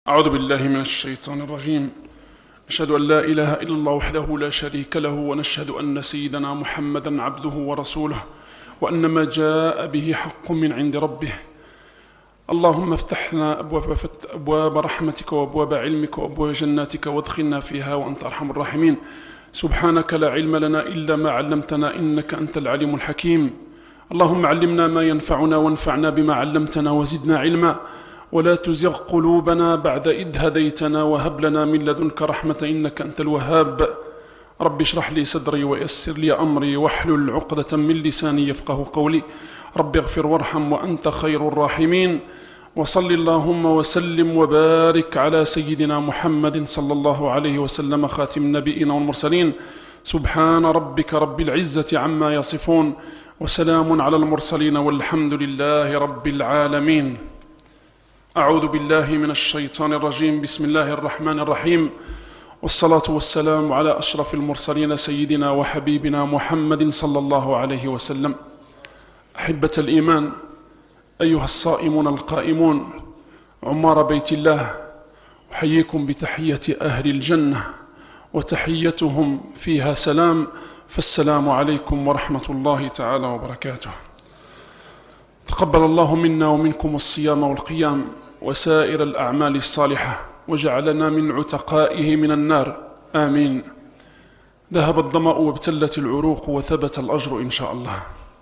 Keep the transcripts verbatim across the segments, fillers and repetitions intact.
أعوذ بالله من الشيطان الرجيم. نشهد أن لا إله إلا الله وحده لا شريك له، ونشهد أن سيدنا محمدا عبده ورسوله، وأن ما جاء به حق من عند ربه. اللهم افتح لنا أبواب, أبواب رحمتك وأبواب علمك وأبواب جناتك وادخلنا فيها وأنت أرحم الراحمين. سبحانك لا علم لنا إلا ما علمتنا إنك أنت العليم الحكيم. اللهم علمنا ما ينفعنا وانفعنا بما علمتنا وزدنا علما، ولا تزغ قلوبنا بعد إذ هديتنا وهب لنا من لدنك رحمة إنك أنت الوهاب. رب اشرح لي صدري ويسر لي أمري واحلل عقدة من لساني يفقه قولي. رب اغفر وارحم وأنت خير الراحمين. وصل اللهم وسلم وبارك على سيدنا محمد صلى الله عليه وسلم خاتم النبيين والمرسلين. سبحان ربك رب العزة عما يصفون، وسلام على المرسلين، والحمد لله رب العالمين. أعوذ بالله من الشيطان الرجيم. بسم الله الرحمن الرحيم، والصلاة والسلام على أشرف المرسلين سيدنا وحبيبنا محمد صلى الله عليه وسلم. أحبة الإيمان، أيها الصائمون القائمون عمار بيت الله، أحييكم بتحية أهل الجنة، وتحيتهم فيها سلام، فالسلام عليكم ورحمة الله تعالى وبركاته. تقبل الله منا ومنكم الصيام والقيام وسائر الأعمال الصالحة، وجعلنا من عتقائه من النار، آمين. ذهب الظمأ وابتلت العروق وثبت الأجر إن شاء الله.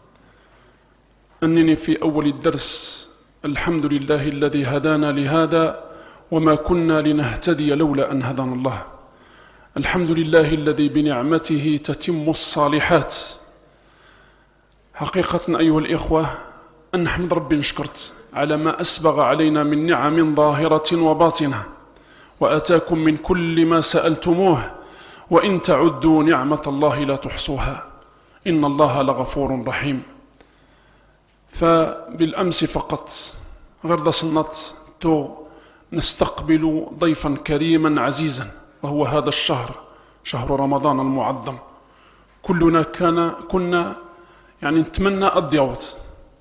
أنني في أول الدرس: الحمد لله الذي هدانا لهذا وما كنا لنهتدي لولا أن هدانا الله. الحمد لله الذي بنعمته تتم الصالحات. حقيقة أيها الإخوة، أن نحمد ربي نشكرت على ما أسبغ علينا من نعم ظاهرة وباطنة، وأتاكم من كل ما سألتموه، وإن تعدوا نعمة الله لا تحصوها، إن الله لغفور رحيم. فبالأمس فقط غير صنت تو نستقبل ضيفا كريما عزيزا، وهو هذا الشهر، شهر رمضان المعظم. كلنا كان كنا يعني نتمنى الضيوت،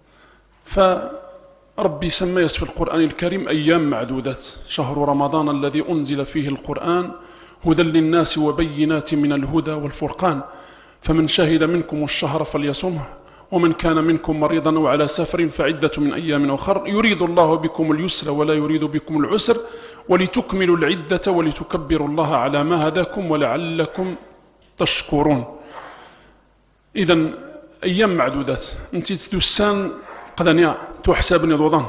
فربي سمى في القرآن الكريم أيام معدودات: شهر رمضان الذي أنزل فيه القرآن هدى للناس وبينات من الهدى والفرقان، فمن شهد منكم الشهر فليصمه، ومن كان منكم مريضا أو على سفر فعدة من أيام أخر، يريد الله بكم اليسر ولا يريد بكم العسر، ولتكملوا العدة ولتكبروا الله على ما هداكم ولعلكم تشكرون. إذن أيام معدودات، أنت تدسان قدنيا تحسبني ضوضان،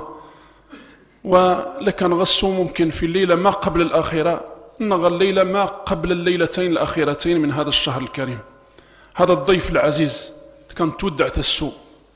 ولكن غسو ممكن في الليلة ما قبل الآخرة، نغى الليلة ما قبل الليلتين الأخيرتين من هذا الشهر الكريم. هذا الضيف العزيز كان تودع السوء،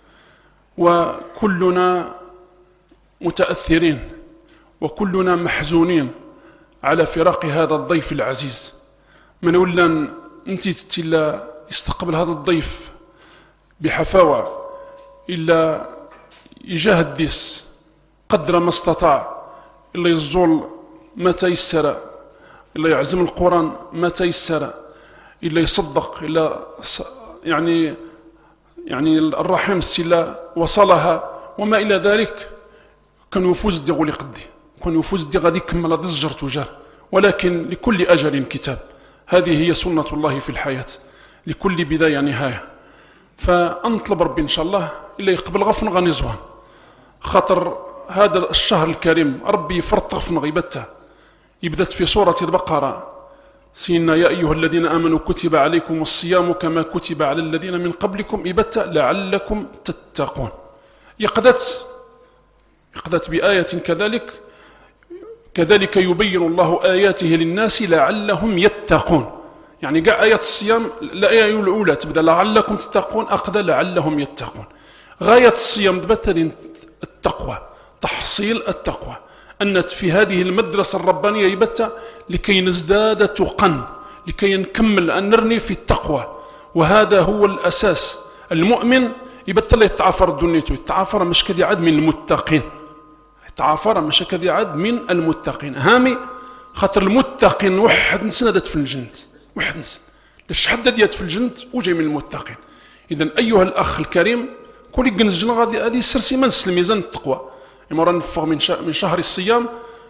وكلنا متأثرين وكلنا محزونين على فراق هذا الضيف العزيز. من ولا انت تلا يستقبل هذا الضيف بحفاوة، إلا يجاهد ديس قدر ما استطاع، إلا يزول ما تيسر، إلا يعزم القرآن ما تيسر، إلا يصدق، إلا يعني يعني الرحم السلا وصلها وما إلى ذلك. كان يفوز دي غولي قدي، كان يفوز دي غادي كمل ضجر تجار، ولكن لكل أجل كتاب. هذه هي سنة الله في الحياة، لكل بداية نهاية. فأنطلب ربي إن شاء الله إلا يقبل غفن غنزوان، خاطر هذا الشهر الكريم ربي يفرط غفن غيبته. يبدأت في سورة البقرة: سينا يا أيها الذين آمنوا كتب عليكم الصيام كما كتب على الذين من قبلكم إبتا لعلكم تتقون. يقدت يقدت بآية كذلك كذلك يبين الله آياته للناس لعلهم يتقون. يعني قاع آيات الصيام، الآية الأولى تبدأ لعلكم تتقون، أقدى لعلهم يتقون. غاية الصيام تبت التقوى، تحصيل التقوى، أن في هذه المدرسة الربانية يبت لكي نزداد تقا، لكي نكمل أن نرني في التقوى. وهذا هو الأساس. المؤمن يبت لا يتعافر دنيته، يتعافر مش كذي عاد من المتقين، يتعافر مش كذي عاد من المتقين. هامي خاطر المتقين وحد نسندت في الجنة، واحد نسن لاش حد ديت في الجنة وجاي من المتقين. إذن أيها الأخ الكريم، كل يقنز الجنة غادي هذه السرسي ما نسل ميزان التقوى. إما راه نفغ من شهر الصيام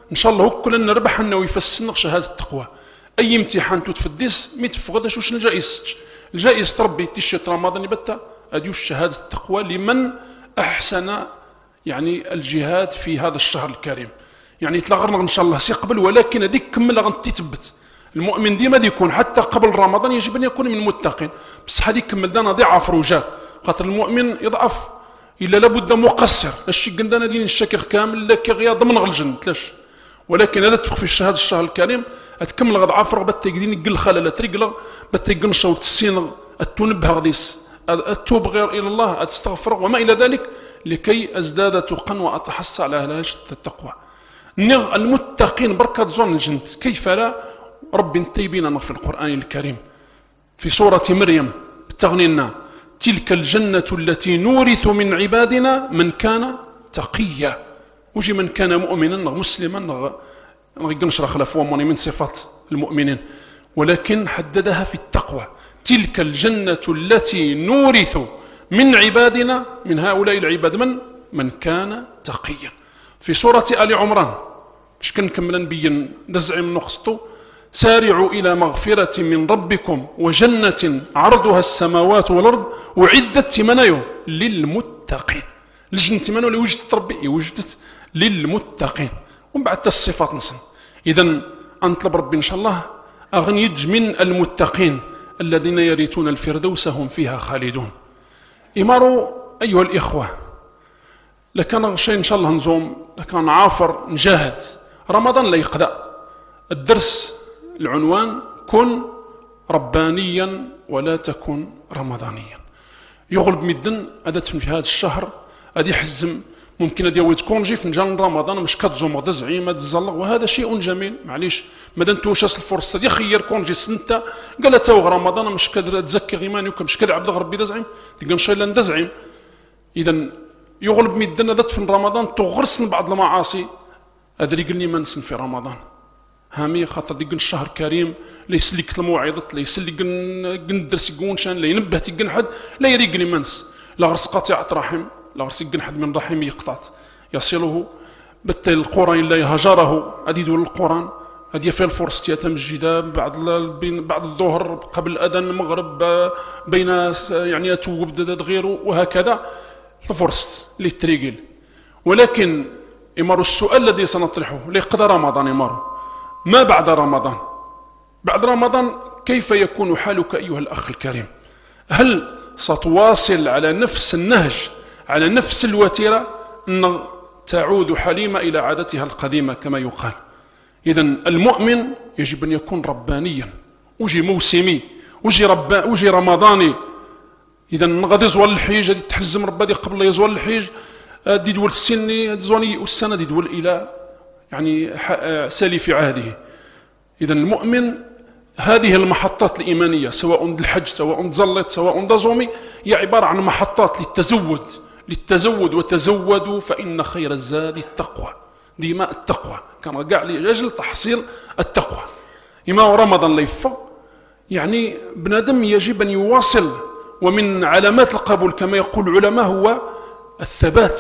ان شاء الله كلنا نربح انه يفسنا شهاده التقوى. اي امتحان تفديس مي تفقد واش الجائز الجائز تربي تيشيرت رمضان يبتا اديوش شهاده التقوى لمن احسن يعني الجهاد في هذا الشهر الكريم. يعني تلاغرنا ان شاء الله سيقبل، ولكن هذيك كمل غنتثبت. المؤمن ديما يكون حتى قبل رمضان يجب ان يكون من المتقين، بصح هذيك كمل دانا ضعف رجال، خاطر المؤمن يضعف الا لابد مقصر. الشي قندنا دين الشكر كامل لك غيا ضمن الجنه تلاش، ولكن هذا تفق في الشهاده الشهر الكريم اتكمل غد عفر بتا يقدين يقل خلل تريقلا بتا يقنشو تسين التنبه غديس التوب غير الى الله اتستغفر وما الى ذلك لكي ازداد تقا واتحصى على هلاج التقوى. نغ المتقين بركة زون الجنت كيف لا؟ ربي تيبين في القرآن الكريم في سورة مريم تغنينا تلك الجنة التي نورث من عبادنا من كان تقيا. وجي من كان مؤمنا مسلما نغيقنشر خلاف وموني من صفات المؤمنين، ولكن حددها في التقوى. تلك الجنة التي نورث من عبادنا من هؤلاء العباد من من كان تقيا. في سورة آل عمران مش كنكمل نبين نزع من نقصته سارعوا إلى مغفرة من ربكم وجنة عرضها السماوات والأرض وعدت منايو للمتقين. الجنة منايو اللي وجدت ربي وجدت للمتقين. ومن بعد الصفات نصن. إذن أنطلب ربي إن شاء الله أغنيج من المتقين الذين يرثون الفردوس هم فيها خالدون. إمارو أيها الإخوة لكان شيء إن شاء الله نزوم لكان عافر نجاهد رمضان لا يقضى. الدرس العنوان كن ربانيا ولا تكن رمضانيا. يغلب مدن أدت في هذا الشهر أدي حزم ممكن أدي ويت كونجي في نجان رمضان مش كتزوم غدا زعيم تزلق وهذا شيء جميل معليش مادام توشاس الفرصة دي خير كونجي سنتا قال تاوغ رمضان مش كادر تزكي غيماني وكم مش كادر عبد ربي دزعيم تلقى ان شاء الله ندزعيم. إذا يغلب مدن أدت في رمضان تغرسن بعض المعاصي هذا اللي قلني ما نسن في رمضان هامي خاطر ديك الشهر كريم لا يسلك الموعظة لا يسلك الدرس يقون شان لا ينبه تيقن حد لا يريق لي منس لا غرس قاطعة رحم لا غرس يقن حد من رحم يقطع يصله بت القرآن لا يهجره أدي دول القرآن هذه في الفرصة تمجد بعد بعد الظهر قبل الأذان المغرب بين يعني أتوب غيره وهكذا الفرصة للتريقل. ولكن إمار السؤال الذي سنطرحه لقد رمضان إمار ما بعد رمضان بعد رمضان كيف يكون حالك أيها الأخ الكريم؟ هل ستواصل على نفس النهج على نفس الوتيرة أن تعود حليمة إلى عادتها القديمة كما يقال؟ إذن المؤمن يجب أن يكون ربانيا وجي موسمي وجي, رب... وجي رمضاني. إذن غادي يزول الحيج غادي تحزم ربادي قبل يزول الحيج دي دول السني زوني والسنة دي دول إلى يعني سالف عهده. إذن المؤمن هذه المحطات الإيمانية سواء الحج سواء زلت سواء دزومي هي عبارة عن محطات للتزود للتزود وتزودوا فإن خير الزاد التقوى. ديما التقوى كان قاع لأجل تحصيل التقوى. إما رمضان ليفا يعني بنادم يجب أن يواصل. ومن علامات القبول كما يقول العلماء هو الثبات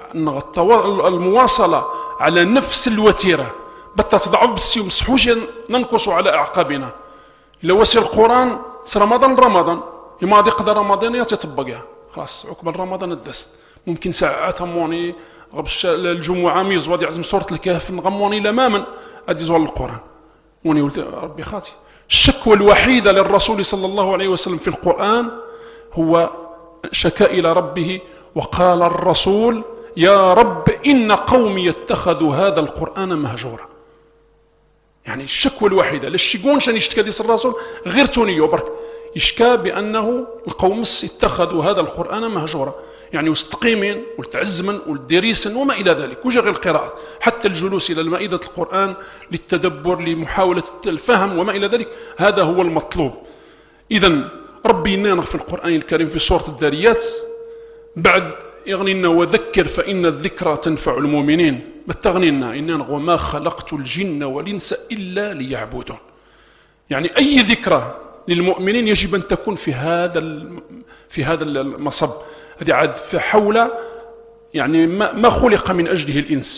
المواصلة على نفس الوتيرة بتا تضعف بالسيوم مسحوش ننقص على أعقابنا. إلا وسيل القرآن رمضان رمضان إما غادي يقضى رمضان يتطبقها خلاص عقب رمضان الدست ممكن ساعات هموني غبش الجمعة ميز وادي عزم سورة الكهف نغموني لماما أدي زوال القرآن وني قلت ربي خاتي. الشكوى الوحيدة للرسول صلى الله عليه وسلم في القرآن هو شكا إلى ربه وقال الرسول يا رب إن قومي اتخذوا هذا القرآن مهجورا. يعني الشكوى الوحيدة للشيقون شان يشتكى ديس الرسول غير توني وبرك يشكى بأنه القوم اتخذوا هذا القرآن مهجورا يعني مستقيمين والتعزمن والدريسن وما إلى ذلك وجه غير القراءة حتى الجلوس إلى المائدة القرآن للتدبر لمحاولة الفهم وما إلى ذلك هذا هو المطلوب. إذن ربي ينانغ في القرآن الكريم في سورة الذاريات بعد يغنينا وذكر فإن الذكرى تنفع المؤمنين بتغنينا إننا وما خلقت الجن والإنس إلا ليعبدون. يعني أي ذكرى للمؤمنين يجب أن تكون في هذا في هذا المصب هذه عاد حول يعني ما خلق من أجله الإنس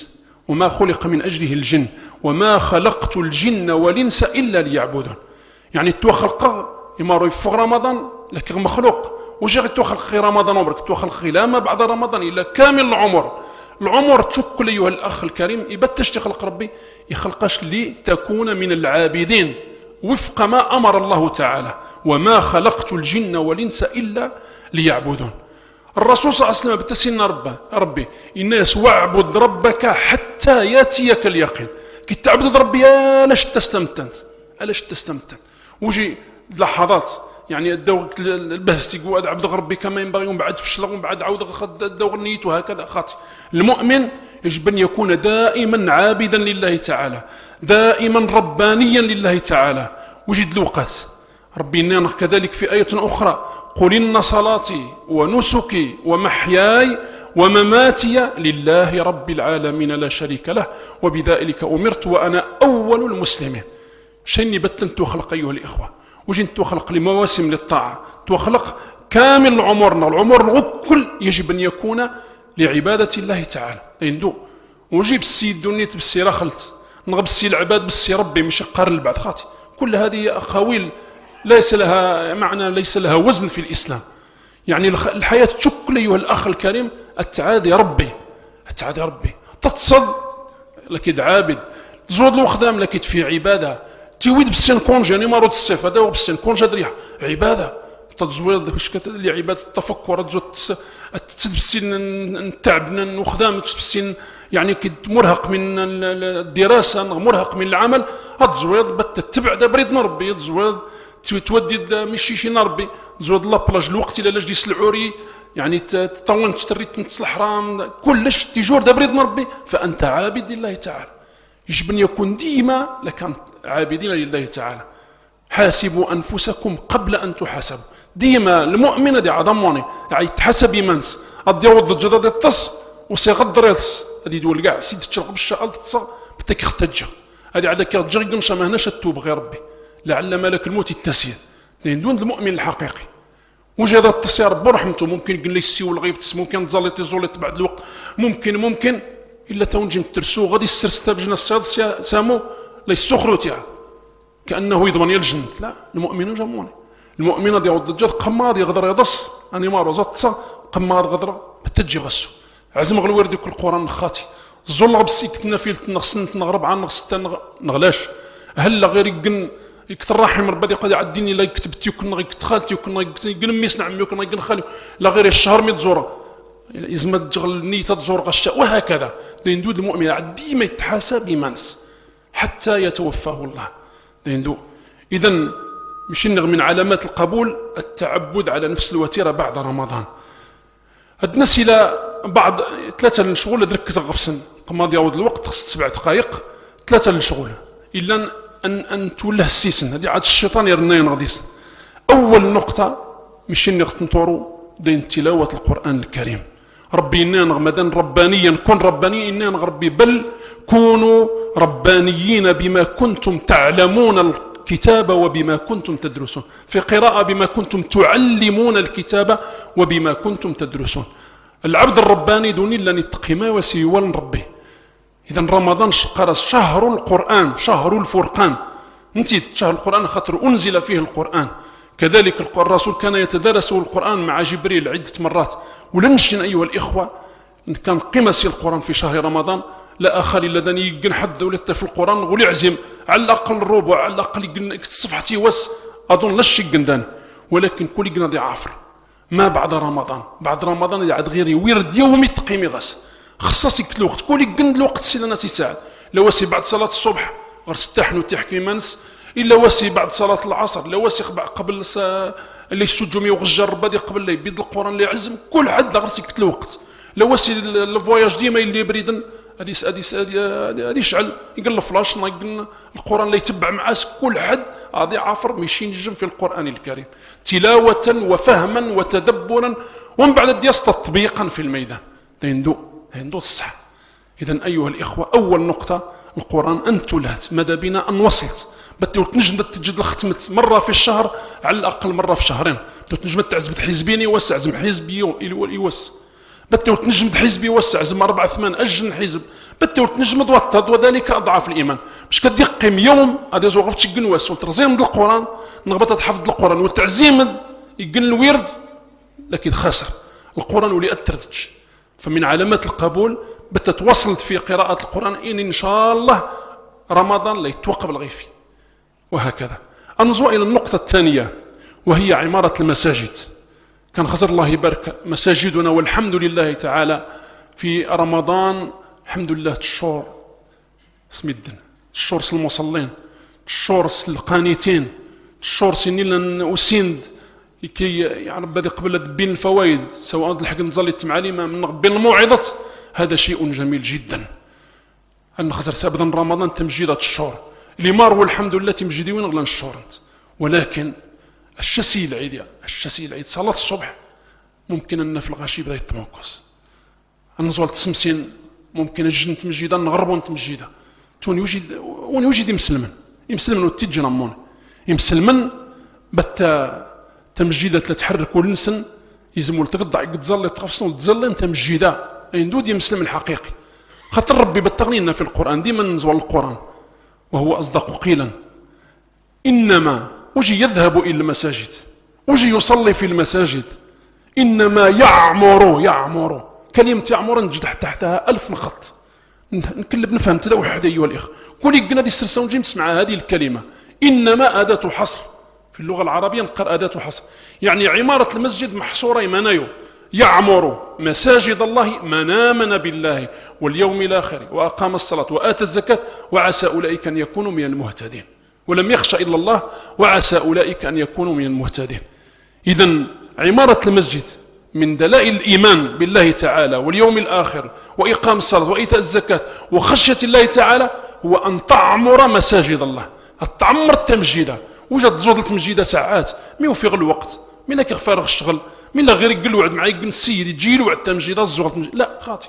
وما خلق من أجله الجن وما خلقت الجن والإنس إلا ليعبدون. يعني تو خلق يمارو يفوق رمضان لكن مخلوق وجي تو خلق غير رمضان وبرك تو خلق لا ما بعد رمضان إلا كامل العمر. العمر تشكل أيها الأخ الكريم يبتش تخلق ربي يخلقش لتكون من العابدين وفق ما أمر الله تعالى وما خلقت الجن والإنس إلا ليعبدون. الرسول صلى الله عليه وسلم بتسين ربه ربي الناس واعبد ربك حتى ياتيك اليقين. كي تعبد ربي علاش تستمتنت علاش تستمتن وجي لحظات يعني الدور البهز تيقول عبد ربي كما ينبغي ومن بعد فشل ومن بعد عاود خد الدور نيت وهكذا. خاطي المؤمن يجب أن يكون دائما عابدا لله تعالى دائما ربانيا لله تعالى. وجد الوقت ربي نانا كذلك في آية أخرى قل إن صلاتي ونسكي ومحياي ومماتي لله رب العالمين لا شريك له وبذلك أمرت وأنا أول المسلمين. شني بتن تخلق أيها الإخوة وجن تخلق لمواسم للطاعة تخلق كامل عمرنا العمر الكل يجب أن يكون لعبادة الله تعالى. يندو وجيب السي الدنيا بالسيرة خلت نغب السي العباد بالسي ربي مش قارن البعض. خاطي كل هذه أخاويل ليس لها معنى ليس لها وزن في الإسلام. يعني الحياة تشكل أيها الأخ الكريم التعادي ربي التعادي ربي تتصل لكيد عابد تزود الوخدام لكيد في عبادة تيويد بالسن كونجا يعني مرض الصيف هذا هو بالسن كونجا دريح عبادة تزويد اللي عبادة التفكر تزود تسد بالسن التعب وخدام بالسن يعني كي مرهق من الدراسة مرهق من العمل تزويد بتتبع دا بريد ربي تزويد تودي مشي شي ربي تزود لابلاج الوقت الى لاج ديس العوري يعني تطون تشتري تنتص الحرام كلش تيجور دا بريد ربي فانت عابد لله تعالى. يجب ان يكون ديما لكان عابدين لله تعالى. حاسبوا انفسكم قبل ان تحاسبوا. ديما المؤمن دي عظموني يعني تحسب يمنس ادي وض الجدد التص وسيغدرس هذه دول كاع سيد تشرب الشال تص بتك اختجه هذه عاد كيرجع يقمش ما هناش التوب غير ربي لعل ملك الموت يتسير لان دون المؤمن الحقيقي وجد هذا التسير برحمته ممكن يقول لي السي والغيب ممكن تزلط يزولط بعد الوقت ممكن ممكن الا تونجي ترسو غادي السرستا بجنا الصياد سامو لا يسخروتها كانه يضمن الجنة. لا المؤمن جموني المؤمن غادي يعود الجد قمار يغدر يضص اني مارو زط قمار غدر بتجي غسو عزم غلوير ديك القران خاتي زول غبسيك نافيل تنغسن نغرب عن نغسن نغلاش هلا غير يقن يكثر رحم ربي قد يعديني لا كتبتي وكنا غيكت خالتي وكنا يقن ميس نعمي وكنا يقن خالي لا غير الشهر ميت زوره لازم تجغل النية تزور غشاء وهكذا. ديندو المؤمن ديما يتحاسب بمنس حتى يتوفاه الله. ديندو اذا مش من علامات القبول التعبد على نفس الوتيره بعد رمضان. هاد الناس الى بعض ثلاثه الشغل دركز غفسن قماضي يعود الوقت خص سبع دقائق ثلاثه الشغل الا ان ان توله السيسن هذه عاد الشيطان يرنين غاديس. اول نقطه مش نختنطورو دين تلاوه القران الكريم. ربي إننا غمدان ربانيا كن رباني إننا ربي بل كونوا ربانيين بما كنتم تعلمون الكتاب وبما كنتم تدرسون. في قراءة بما كنتم تعلمون الكتاب وبما كنتم تدرسون. العبد الرباني دون إلا نتقي ما وسيوال ربي. إذا رمضان قرص شهر القرآن شهر الفرقان. انتي شهر القرآن خاطر أنزل فيه القرآن. كذلك الرسول كان يتدارس القرآن مع جبريل عدة مرات. ولنشن أيها الإخوة إن كان قمسي القرآن في شهر رمضان لا أخلي لدني يقن حد ولدت في القرآن ولي يعزم على الأقل ربع على الأقل يقن صفحتي وس أظن لش يقن داني ولكن كل يقن دي عافر ما بعد رمضان. بعد رمضان يعد غيري ويرد يومي تقيمي غاس خصصي الوقت كل يقن الوقت سيدنا سيساعد لو وسي بعد صلاة الصبح غير ستحنو تحكي منس إلا وسي بعد صلاة العصر لا وسي قبل سا اللي يسجمي وغجر بدي قبل اللي يبيد القرآن اللي يعزم كل حد لغرسك الوقت لو وسي الفواياج ديما اللي بريدن هذه هذه هذه يشعل يقول له فلاش يقول القرآن اللي يتبع معاس كل حد هذه عافر ماشي نجم في القرآن الكريم تلاوة وفهما وتدبرا ومن بعد دياس تطبيقا في الميدان هندو هندو الصح. إذا أيها الإخوة أول نقطة القرآن أنت لهت ماذا بنا أن وصلت بتقول تنجم تجد الختمة مرة في الشهر على الأقل مرة في شهرين تنجم تعزم حزبيني يوسع عزم حزبي يوس بتو تنجمد حزب يوسع زعما أربعة ثمان أجن حزب بتو تنجمد وطد وذلك أضعاف الإيمان باش كديقيم يوم غادي زوغف تشكن واس وترزيم د القرآن نغبط تحفظ القرآن وتعزيم يقل الورد لكن خاسر القرآن ولي أتردج. فمن علامات القبول بتتوصلت في قراءة القرآن إن إن شاء الله رمضان لا يتوقف الغيفي. وهكذا أنظر إلى النقطة الثانية وهي عمارة المساجد. كان خزر الله يبارك مساجدنا والحمد لله تعالى في رمضان الحمد لله تشور سميدن تشور المصلين تشور القانتين تشور سنين وسند كي يعني بدي قبل بين الفوائد سواء الحق نظل التمعاليمة من بين الموعظة هذا شيء جميل جدا. أن خزر أبدا رمضان تمجيدات الشور اللي مار والحمد لله تمجيدي وين غلا الشور ولكن الشسي العيد يعني الشسي العيد صلاة الصبح ممكن أن في الغاشي بدأ يتموقص النزول تسمسين ممكن الجن تمجيدا نغربون تمجيدا تون يوجد ون يوجد يمسلمن يمسلمن وتيجي نمون يمسلمن بتا تمجيدا تتحرك ولنسن يزمول تقطع يتزل يتقفصن تزل انت مجيدا يندود يمسلم الحقيقي خاطر ربي بتغنينا في القرآن ديما نزول القرآن وهو أصدق قيلا إنما وجي يذهب إلى المساجد وجي يصلي في المساجد إنما يعمر يعمر كلمة يعمر نجد تحتها ألف خط نكلب نفهم تدا وحده أيها الإخوة كل يقنا دي السرسة ونجي نسمع هذه الكلمة إنما أداة حصر في اللغة العربية نقر أداة حصر يعني عمارة المسجد محصورة منايو يعمر مساجد الله من آمن بالله واليوم الآخر وأقام الصلاة وآتى الزكاة وعسى أولئك أن يكونوا من المهتدين ولم يخشى إلا الله وعسى أولئك أن يكونوا من المهتدين. إذن عمارة المسجد من دلائل الإيمان بالله تعالى واليوم الآخر وإقام الصلاة وإيتاء الزكاة وخشية الله تعالى هو أن تعمر مساجد الله تعمر التمجيدة وجد زود التمجيدة ساعات ما يوفق الوقت من كيغفارغ الشغل من لا غير يقل وعد معايا السيد يجي له وعد التمجيدة الزغل التمجيدة لا خاطئ.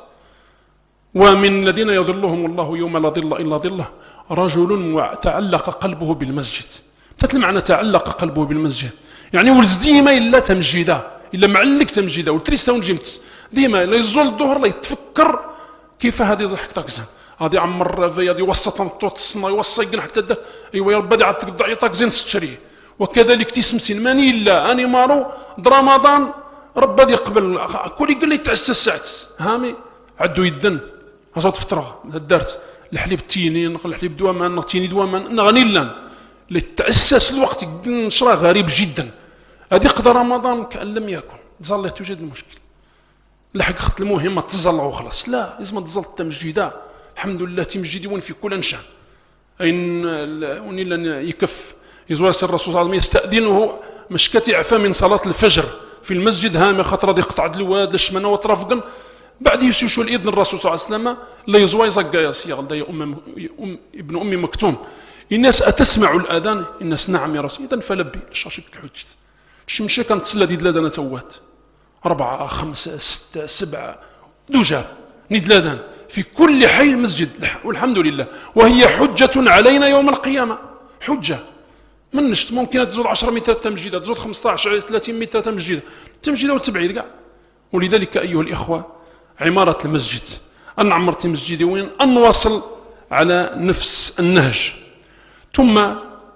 ومن الذين يضلهم الله يوم لا ظل إلا ظله رجل تعلق قلبه بالمسجد. مثل معنى تعلق قلبه بالمسجد يعني ولز ديما إلا تمجيدة إلا معلق تمجيدة والتريستا ونجمت ديما لا يزول الظهر لا يتفكر كيف هذه ضحك تاكزان هذه عمر الرافي هذه وسط نطوط الصنا يوصي يقن حتى ده ايوا يا ربي هذه عاد تقطع تاكزين ستشريه وكذلك تيسمسين ماني إلا أني مارو رمضان رب هذه قبل كل يقول لي تعسى الساعات هامي عدو يدن هزوت فترة دارت الحليب تينين الحليب دوامان تيني دوامان نغني لان للتأسس الوقت نشرة غريب جدا هذه قدر رمضان كأن لم يكن ظل توجد المشكل لحق خط المهمة تزلع وخلاص لا لازم تظل التمجيدة الحمد لله تمجيدي وين في كل انشاء أين وني لن يكف يزواس الرسول صلى الله عليه وسلم يستأذنه مش كتعفى من صلاة الفجر في المسجد هامي خطرة دي قطع الواد الشمنة وطرافقا بعد يسوشوا الإذن الرسول صلى الله عليه وسلم لا يزوى يزقى يا سيغل يا أم ابن أمي مكتوم الناس أتسمع الأذان الناس نعم يا رسول إذن فلبي الشاشة الحجة الشمشة كانت تسلى دي دلادنا توات أربعة خمسة ستة سبعة دوجار ندلادان في كل حي مسجد والحمد لله وهي حجة علينا يوم القيامة حجة من نشت ممكن تزود عشرة متر تمجيدة تزود خمسة عشر ثلاثين متر تمجيدة تمجيدة وتبعيد قاع. ولذلك أيها الإخوة عمارة المسجد أن عمرت مسجدي وين أن نواصل على نفس النهج. ثم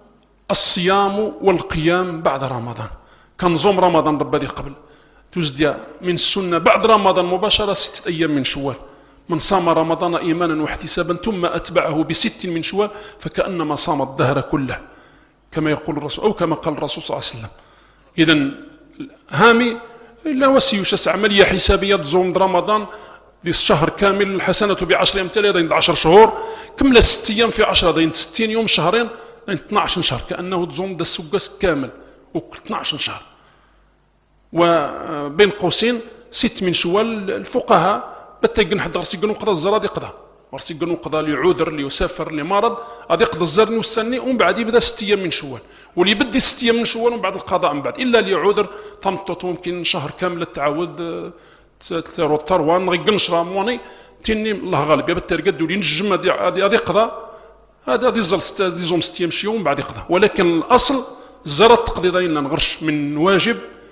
الصيام والقيام بعد رمضان كان صوم رمضان ربادي قبل تزدي من السنة بعد رمضان مباشرة ستة أيام من شوال من صام رمضان إيمانا واحتسابا ثم أتبعه بست من شوال فكأنما صام الدهر كله كما يقول الرسول أو كما قال الرسول صلى الله عليه وسلم. إذن هامي لا وسيوش عملية حسابية تزوم رمضان دي الشهر كامل الحسنة بعشر أمثال هذا عشر شهور كملة ست أيام في عشرة هذا ستين يوم شهرين اثنا عشر شهر كأنه تزوم دا السقاس كامل وكل اثنا عشر شهر. وبين قوسين ست من شوال الفقهاء بتيقن حد غرسي يقولون قضاء الزراد يقضى غرسي يقولون قضاء ليعودر ليسافر لمرض هذا يقضى الزرني والسني ومن بعد يبدا ست أيام من شوال واللي يبدي ست أيام من شوال ومن بعد القضاء من بعد إلا ليعودر تمطط ممكن شهر كامل التعود تروان غير نشرا مواني تني الله غالب يبت ترقد ولي نجم هذه هذه قضاء هذا هذه زل ست هذه زوم ست أيام شي يوم بعد يقضى. ولكن الأصل الزراد تقضي داينا نغرش من واجب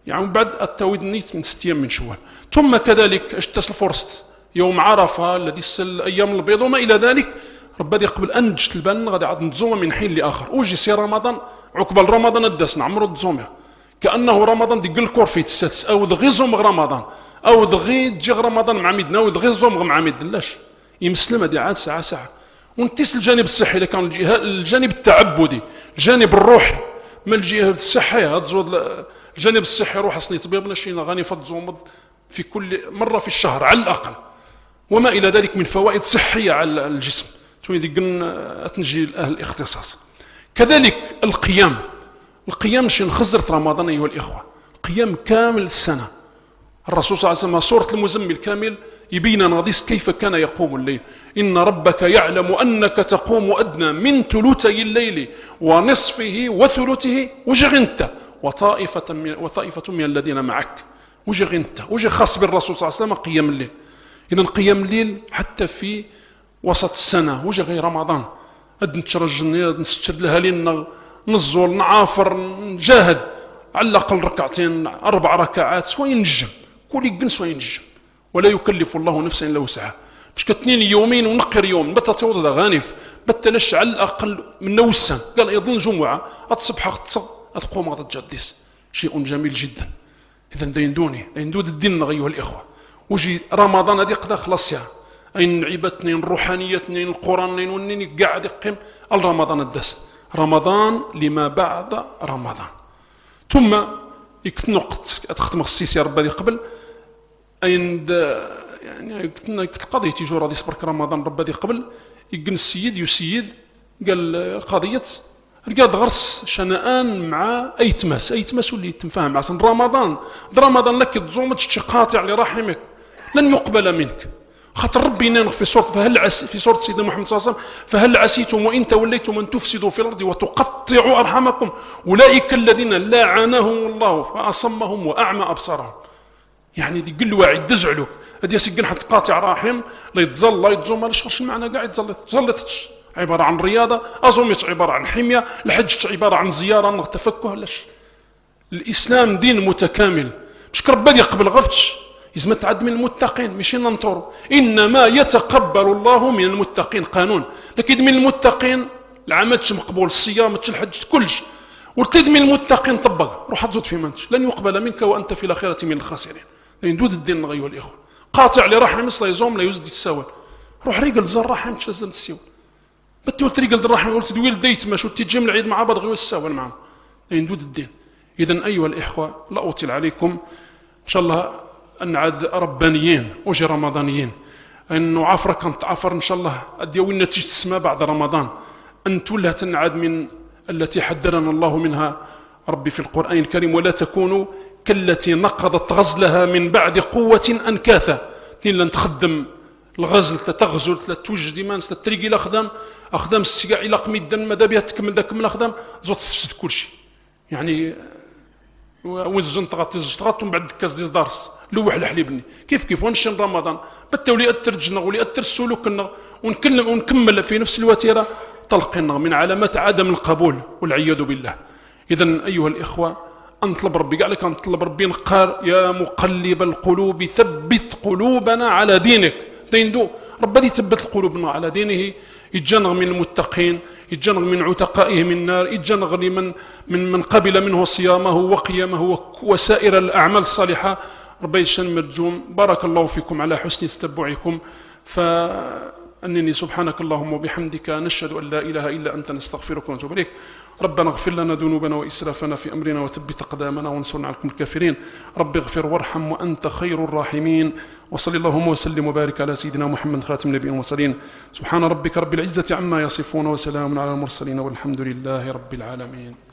يعني بعد التويد نيت من ست أيام من شوال. ثم كذلك اشتس الفرصت يوم عرفة الذي سل أيام البيض وما إلى ذلك، ربي قبل أن جت البان غادي عاد نتزوم من حين لآخر، وجي سي رمضان عقبال رمضان الداس نعمرو تزومها كأنه رمضان ديك الكورفيت السادس أو دغي زوم رمضان أو دغي تجي رمضان مع ميدنا أو دغي زوم مع ميدلاش يمسلم هذه عاد ساعة ساعة. ونتيس الجانب الصحي إذا كان الجانب التعبدي الجانب الروحي ما الجهة الصحية تزود الجانب الصحي روح أصلي طبيب نشينا غاني فتزومض في كل مرة في الشهر على الأقل وما إلى ذلك من فوائد صحية على الجسم توني ديك تنجي أهل الاختصاص. كذلك القيام، القيام شي نخزرت رمضان أيها الإخوة، قيام كامل السنة. الرسول صلى الله عليه وسلم سورة المزمل كامل يبين نغديس كيف كان يقوم الليل. إن ربك يعلم أنك تقوم أدنى من ثلثي الليل ونصفه وثلثه وجغنت وطائفة من, وطائفة من الذين معك وجغنت وجه خاص بالرسول صلى الله عليه وسلم قيام الليل. إذن قيام الليل حتى في وسط السنة وجه غير رمضان أد نتشرجني أد نستشد لها لنا نزول نعافر نجاهد على الأقل ركعتين أربع ركعات سواء نجم كل يقن سواء نجم ولا يكلف الله نفسا إلا وسعها. مش كتنين يومين ونقر يوم بتا توضى ذا غانف بتا نش على الأقل من نوسان قال يظن جمعة أتصبح أتصب أتقوم غدا تجديس شيء جميل جدا. إذا ديندوني ديندود الدين أيها الإخوة وجي رمضان هذه قدا خلاص يا أين عبادتنين الروحانيتنين القرآنين ونين قاعد يقيم الرمضان الدست رمضان لما بعد رمضان. ثم يكتنقط أتختم السيسي يا ربي قبل أين يعني القضية تيجو راضي يصبرك رمضان ربي قبل يقن السيد يسيد قال قضية رقاد غرس شنآن مع أي تماس أي تماس اللي تنفهم مع سن رمضان رمضان لك تزوم تشي قاطع لرحمك لن يقبل منك خاطر ربي ينغ في سورة فهل عس في سورة سيدنا محمد صلى الله عليه وسلم فهل عسيتم وإن توليتم أن تفسدوا في الأرض وتقطعوا أرحامكم أولئك الذين لعنهم الله فأصمهم وأعمى أبصارهم. يعني دي قل واعد دزعلو هذه سجن حتى قاطع راحم لا يتزل لا يتزوم ما ليش المعنى قاعد تزلت زلتش عبارة عن رياضة أظمت عبارة عن حمية الحج عبارة عن زيارة تفكه لش. الإسلام دين متكامل مش كربان يقبل غفتش إذا تعد من المتقين مش ننطر إنما يتقبل الله من المتقين قانون لكن من المتقين العمل مقبول الصيام الحج كلش وتد من المتقين طبق روح تزود في منتش لن يقبل منك وأنت في الآخرة من الخاسرين. يندود الدين أيها الإخوة قاطع لرحم مصر يزوم لا يزدي السوال روح ريقل زر رحم تشزم السوال بتقول تريقل الرحم قلت دويل ديت ماش وتجي من العيد مع بعض غير السوال معهم يندود الدين. إذن أيها الإخوة لا أطيل عليكم إن شاء الله أن عاد ربانيين وجي رمضانيين أنه عفرة كانت عفر إن شاء الله أديوين نتيجة السماء بعد رمضان أن تولها تنعاد من التي حذرنا الله منها ربي في القرآن الكريم ولا تكونوا كالتي نقضت غزلها من بعد قوة أنكاثا تين لن تخدم الغزل تتغزل تتوجد ديمان تتريقي الأخدام أخدام السقاع إلى قميد ماذا بها تكمل ذاك من الأخدام زوت تفسد كل شيء. يعني وزجن تغطي زجتغط ومن بعد كاس ديز دارس لوح الحليبني كيف كيف ونشن رمضان بالتولي أثر جنا ولي أثر سلوكنا ونكلم ونكمل في نفس الوتيرة طلقنا من علامات عدم القبول والعياذ بالله. إذن أيها الإخوة أنطلب ربي قال لك أنطلب ربي نقار يا مقلب القلوب ثبت قلوبنا على دينك ديندو ربي يثبت قلوبنا على دينه يتجنغ من المتقين يتجنغ من عتقائه من النار يتجنغ لمن من من قبل منه صيامه وقيامه وسائر الأعمال الصالحة ربي يشن مرجوم. بارك الله فيكم على حسن تتبعكم فأنني سبحانك اللهم وبحمدك نشهد أن لا إله إلا أنت نستغفرك ونتوب إليك. ربنا اغفر لنا ذنوبنا وإسرافنا في أمرنا وثبت أقدامنا وانصرنا على الكافرين. رب اغفر وارحم وأنت خير الراحمين. وصلى اللهم وسلم وبارك على سيدنا محمد خاتم النبيين والمرسلين. سبحان ربك رب العزة عما يصفون وسلام على المرسلين والحمد لله رب العالمين.